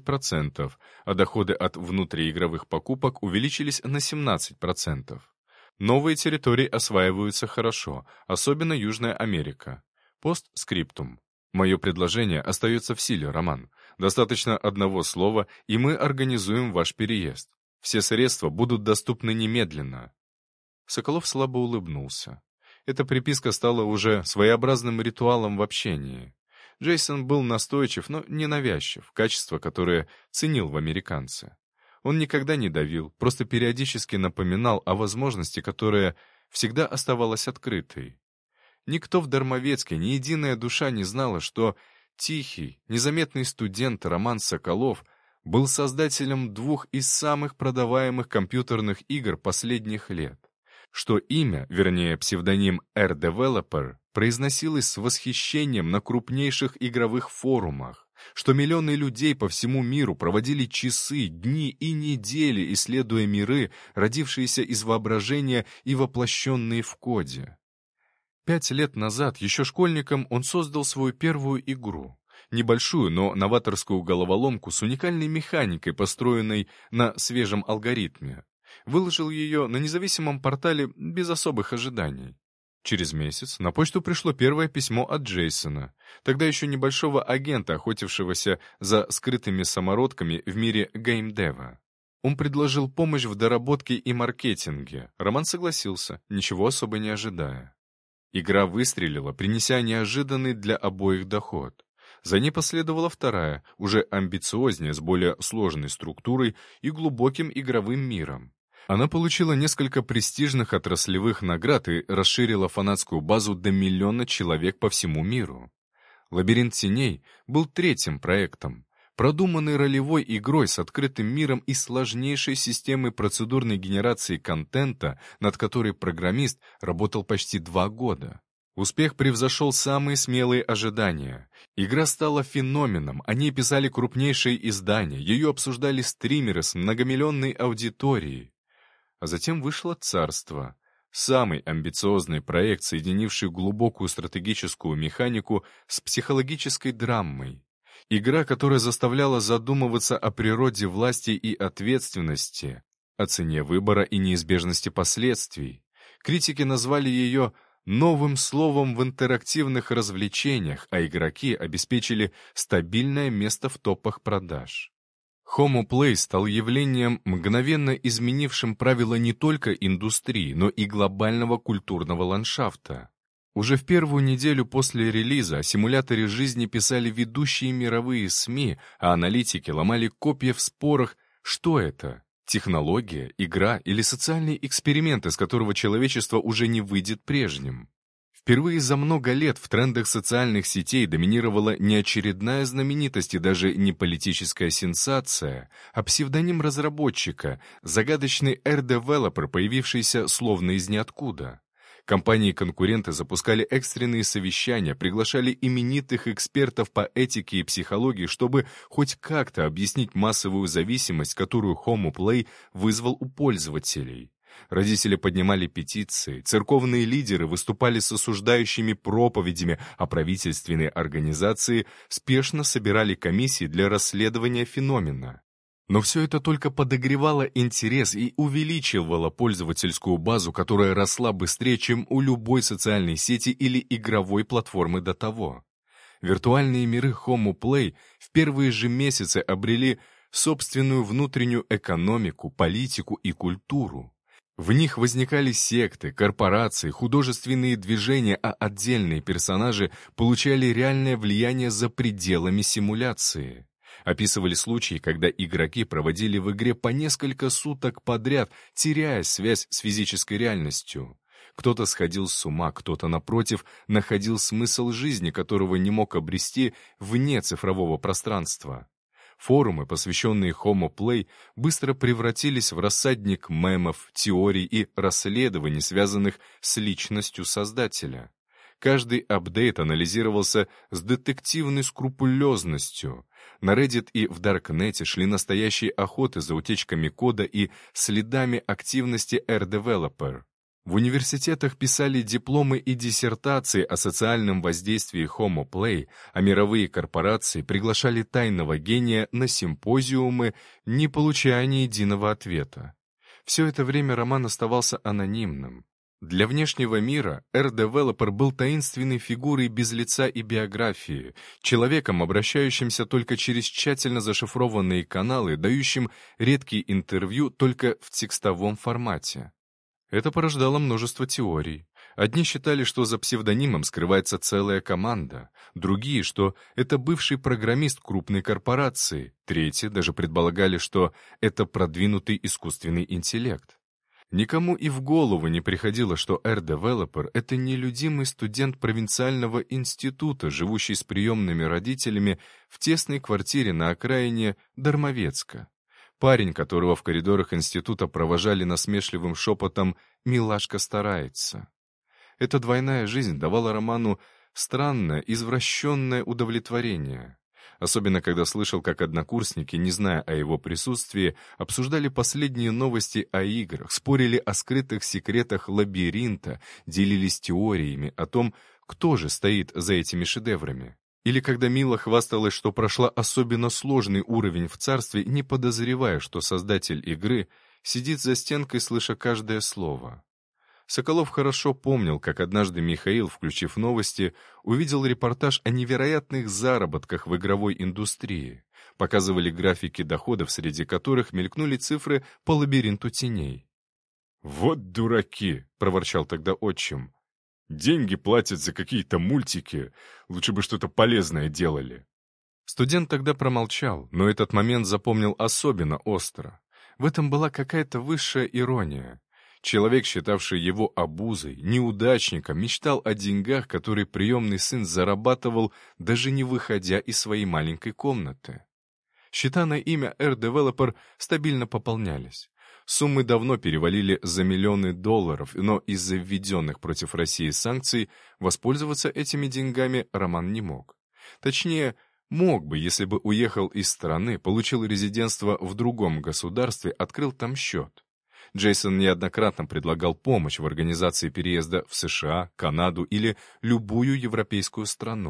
12%, а доходы от внутриигровых покупок увеличились на 17%. Новые территории осваиваются хорошо, особенно Южная Америка. Постскриптум. Мое предложение остается в силе, Роман. Достаточно одного слова, и мы организуем ваш переезд. Все средства будут доступны немедленно. Соколов слабо улыбнулся. Эта приписка стала уже своеобразным ритуалом в общении. Джейсон был настойчив, но не навязчив, качество, которое ценил в американце. Он никогда не давил, просто периодически напоминал о возможности, которая всегда оставалась открытой. Никто в Дармовецке, ни единая душа не знала, что тихий, незаметный студент Роман Соколов был создателем 2 из самых продаваемых компьютерных игр последних лет. Что имя, вернее псевдоним R-Developer, произносилось с восхищением на крупнейших игровых форумах, что миллионы людей по всему миру проводили часы, дни и недели, исследуя миры, родившиеся из воображения и воплощенные в коде. 5 лет назад, еще школьником, он создал свою первую игру. Небольшую, но новаторскую головоломку с уникальной механикой, построенной на свежем алгоритме. Выложил ее на независимом портале без особых ожиданий. Через месяц на почту пришло первое письмо от Джейсона, тогда еще небольшого агента, охотившегося за скрытыми самородками в мире геймдева. Он предложил помощь в доработке и маркетинге. Роман согласился, ничего особо не ожидая. Игра выстрелила, принеся неожиданный для обоих доход. За ней последовала вторая, уже амбициознее, с более сложной структурой и глубоким игровым миром. Она получила несколько престижных отраслевых наград и расширила фанатскую базу до 1 миллиона человек по всему миру. «Лабиринт теней» был третьим проектом, продуманной ролевой игрой с открытым миром и сложнейшей системой процедурной генерации контента, над которой программист работал почти 2 года. Успех превзошел самые смелые ожидания. Игра стала феноменом, о ней писали крупнейшие издания, ее обсуждали стримеры с многомиллионной аудиторией. А затем вышло «Царство», самый амбициозный проект, соединивший глубокую стратегическую механику с психологической драмой. Игра, которая заставляла задумываться о природе власти и ответственности, о цене выбора и неизбежности последствий. Критики назвали ее новым словом в интерактивных развлечениях, а игроки обеспечили стабильное место в топах продаж. Homo Play стал явлением, мгновенно изменившим правила не только индустрии, но и глобального культурного ландшафта. Уже в первую неделю после релиза о симуляторе жизни писали ведущие мировые СМИ, а аналитики ломали копья в спорах, что это — технология, игра или социальный эксперимент, из которого человечество уже не выйдет прежним. Впервые за много лет в трендах социальных сетей доминировала не очередная знаменитость и даже не политическая сенсация, а псевдоним разработчика, загадочный Air-девелопер, появившийся словно из ниоткуда. Компании-конкуренты запускали экстренные совещания, приглашали именитых экспертов по этике и психологии, чтобы хоть как-то объяснить массовую зависимость, которую Homo Play вызвал у пользователей. Родители поднимали петиции, церковные лидеры выступали с осуждающими проповедями, а правительственные организации спешно собирали комиссии для расследования феномена. Но все это только подогревало интерес и увеличивало пользовательскую базу, которая росла быстрее, чем у любой социальной сети или игровой платформы до того. Виртуальные миры Homo Play в первые же месяцы обрели собственную внутреннюю экономику, политику и культуру. В них возникали секты, корпорации, художественные движения, а отдельные персонажи получали реальное влияние за пределами симуляции. Описывали случаи, когда игроки проводили в игре по несколько суток подряд, теряя связь с физической реальностью. Кто-то сходил с ума, кто-то, напротив, находил смысл жизни, которого не мог обрести вне цифрового пространства. Форумы, посвященные Homo Play, быстро превратились в рассадник мемов, теорий и расследований, связанных с личностью создателя. Каждый апдейт анализировался с детективной скрупулезностью. На Reddit и в Даркнете шли настоящие охоты за утечками кода и следами активности Air-девелопер. В университетах писали дипломы и диссертации о социальном воздействии Homo Play, а мировые корпорации приглашали тайного гения на симпозиумы, не получая ни единого ответа. Все это время роман оставался анонимным. Для внешнего мира Air-девелопер был таинственной фигурой без лица и биографии, человеком, обращающимся только через тщательно зашифрованные каналы, дающим редкие интервью только в текстовом формате. Это порождало множество теорий. Одни считали, что за псевдонимом скрывается целая команда, другие, что это бывший программист крупной корпорации, третьи даже предполагали, что это продвинутый искусственный интеллект. Никому и в голову не приходило, что Air-девелопер — это нелюдимый студент провинциального института, живущий с приемными родителями в тесной квартире на окраине Дармовецка. Парень, которого в коридорах института провожали насмешливым шепотом «Милашка старается». Эта двойная жизнь давала роману странное, извращенное удовлетворение. Особенно, когда слышал, как однокурсники, не зная о его присутствии, обсуждали последние новости о играх, спорили о скрытых секретах лабиринта, делились теориями о том, кто же стоит за этими шедеврами. Или когда Мила хвасталась, что прошла особенно сложный уровень в царстве, не подозревая, что создатель игры сидит за стенкой, слыша каждое слово. Соколов хорошо помнил, как однажды Михаил, включив новости, увидел репортаж о невероятных заработках в игровой индустрии. Показывали графики доходов, среди которых мелькнули цифры по лабиринту теней. «Вот дураки!» — проворчал тогда отчим. «Деньги платят за какие-то мультики. Лучше бы что-то полезное делали». Студент тогда промолчал, но этот момент запомнил особенно остро. В этом была какая-то высшая ирония. Человек, считавший его обузой, неудачником, мечтал о деньгах, которые приемный сын зарабатывал, даже не выходя из своей маленькой комнаты. Счета на имя Air-девелопер стабильно пополнялись. Суммы давно перевалили за миллионы долларов, но из-за введенных против России санкций воспользоваться этими деньгами Роман не мог. Точнее, мог бы, если бы уехал из страны, получил резидентство в другом государстве, открыл там счет. Джейсон неоднократно предлагал помощь в организации переезда в США, Канаду или любую европейскую страну.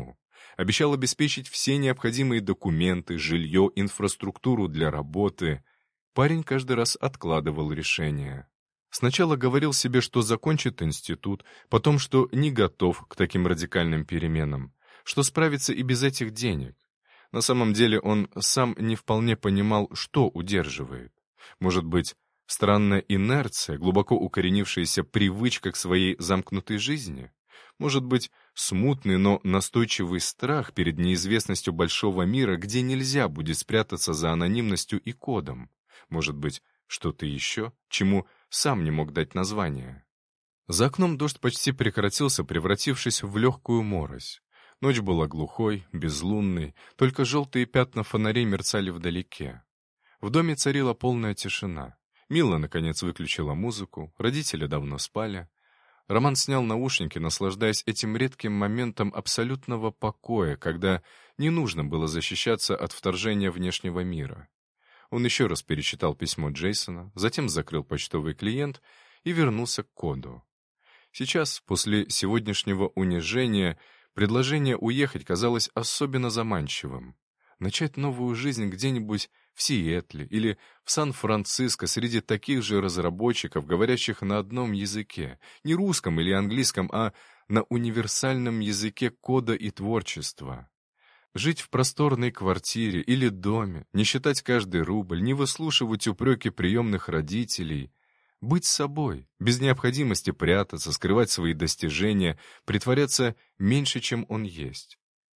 Обещал обеспечить все необходимые документы, жилье, инфраструктуру для работы. Парень каждый раз откладывал решение. Сначала говорил себе, что закончит институт, потом, что не готов к таким радикальным переменам, что справится и без этих денег. На самом деле он сам не вполне понимал, что удерживает. Может быть, странная инерция, глубоко укоренившаяся привычка к своей замкнутой жизни? Может быть, смутный, но настойчивый страх перед неизвестностью большого мира, где нельзя будет спрятаться за анонимностью и кодом? Может быть, что-то еще, чему сам не мог дать название? За окном дождь почти прекратился, превратившись в легкую морось. Ночь была глухой, безлунной, только желтые пятна фонарей мерцали вдалеке. В доме царила полная тишина. Мила, наконец, выключила музыку, родители давно спали. Роман снял наушники, наслаждаясь этим редким моментом абсолютного покоя, когда не нужно было защищаться от вторжения внешнего мира. Он еще раз перечитал письмо Джейсона, затем закрыл почтовый клиент и вернулся к коду. Сейчас, после сегодняшнего унижения, предложение уехать казалось особенно заманчивым. Начать новую жизнь где-нибудь в Сиэтле или в Сан-Франциско среди таких же разработчиков, говорящих на одном языке, не русском или английском, а на универсальном языке кода и творчества. Жить в просторной квартире или доме, не считать каждый рубль, не выслушивать упреки приемных родителей. Быть собой, без необходимости прятаться, скрывать свои достижения, притворяться меньше, чем он есть.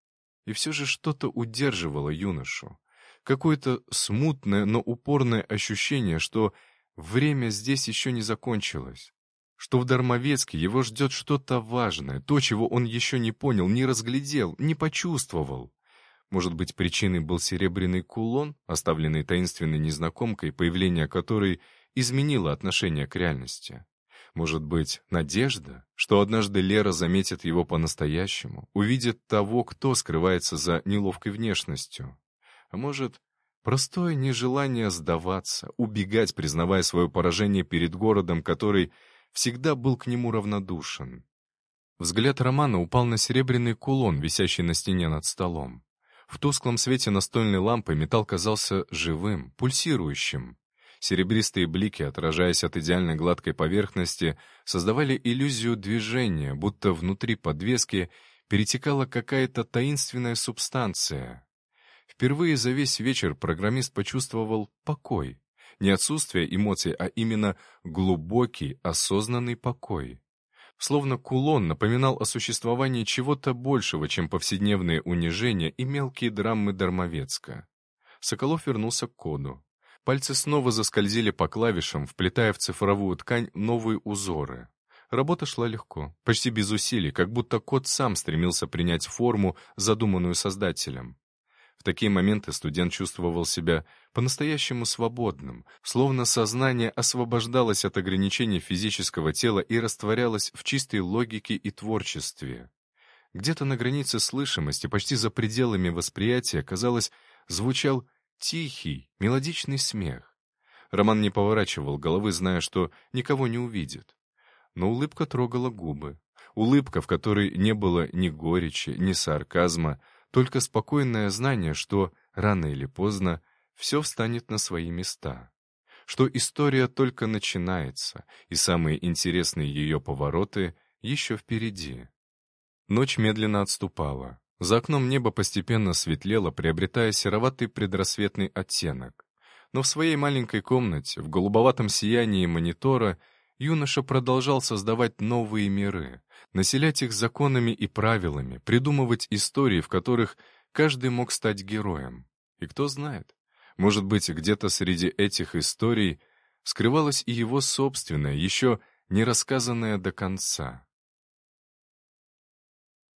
И все же что-то удерживало юношу. Какое-то смутное, но упорное ощущение, что время здесь еще не закончилось. Что в Дармовецке его ждет что-то важное, то, чего он еще не понял, не разглядел, не почувствовал. Может быть, причиной был серебряный кулон, оставленный таинственной незнакомкой, появление которой изменило отношение к реальности. Может быть, надежда, что однажды Лера заметит его по-настоящему, увидит того, кто скрывается за неловкой внешностью. А может, простое нежелание сдаваться, убегать, признавая свое поражение перед городом, который всегда был к нему равнодушен. Взгляд Романа упал на серебряный кулон, висящий на стене над столом. В тусклом свете настольной лампы металл казался живым, пульсирующим. Серебристые блики, отражаясь от идеально гладкой поверхности, создавали иллюзию движения, будто внутри подвески перетекала какая-то таинственная субстанция. Впервые за весь вечер программист почувствовал покой. Не отсутствие эмоций, а именно глубокий, осознанный покой. Словно кулон напоминал о существовании чего-то большего, чем повседневные унижения и мелкие драмы Дармовецка. Соколов вернулся к коду. Пальцы снова заскользили по клавишам, вплетая в цифровую ткань новые узоры. Работа шла легко, почти без усилий, как будто код сам стремился принять форму, задуманную создателем. В такие моменты студент чувствовал себя по-настоящему свободным, словно сознание освобождалось от ограничений физического тела и растворялось в чистой логике и творчестве. Где-то на границе слышимости, почти за пределами восприятия, казалось, звучал тихий, мелодичный смех. Роман не поворачивал головы, зная, что никого не увидит. Но улыбка трогала губы. Улыбка, в которой не было ни горечи, ни сарказма, только спокойное знание, что рано или поздно все встанет на свои места. Что история только начинается, и самые интересные ее повороты еще впереди. Ночь медленно отступала. За окном небо постепенно светлело, приобретая сероватый предрассветный оттенок. Но в своей маленькой комнате, в голубоватом сиянии монитора, юноша продолжал создавать новые миры, населять их законами и правилами, придумывать истории, в которых каждый мог стать героем. И кто знает, может быть, где-то среди этих историй скрывалась и его собственная, еще не рассказанная до конца.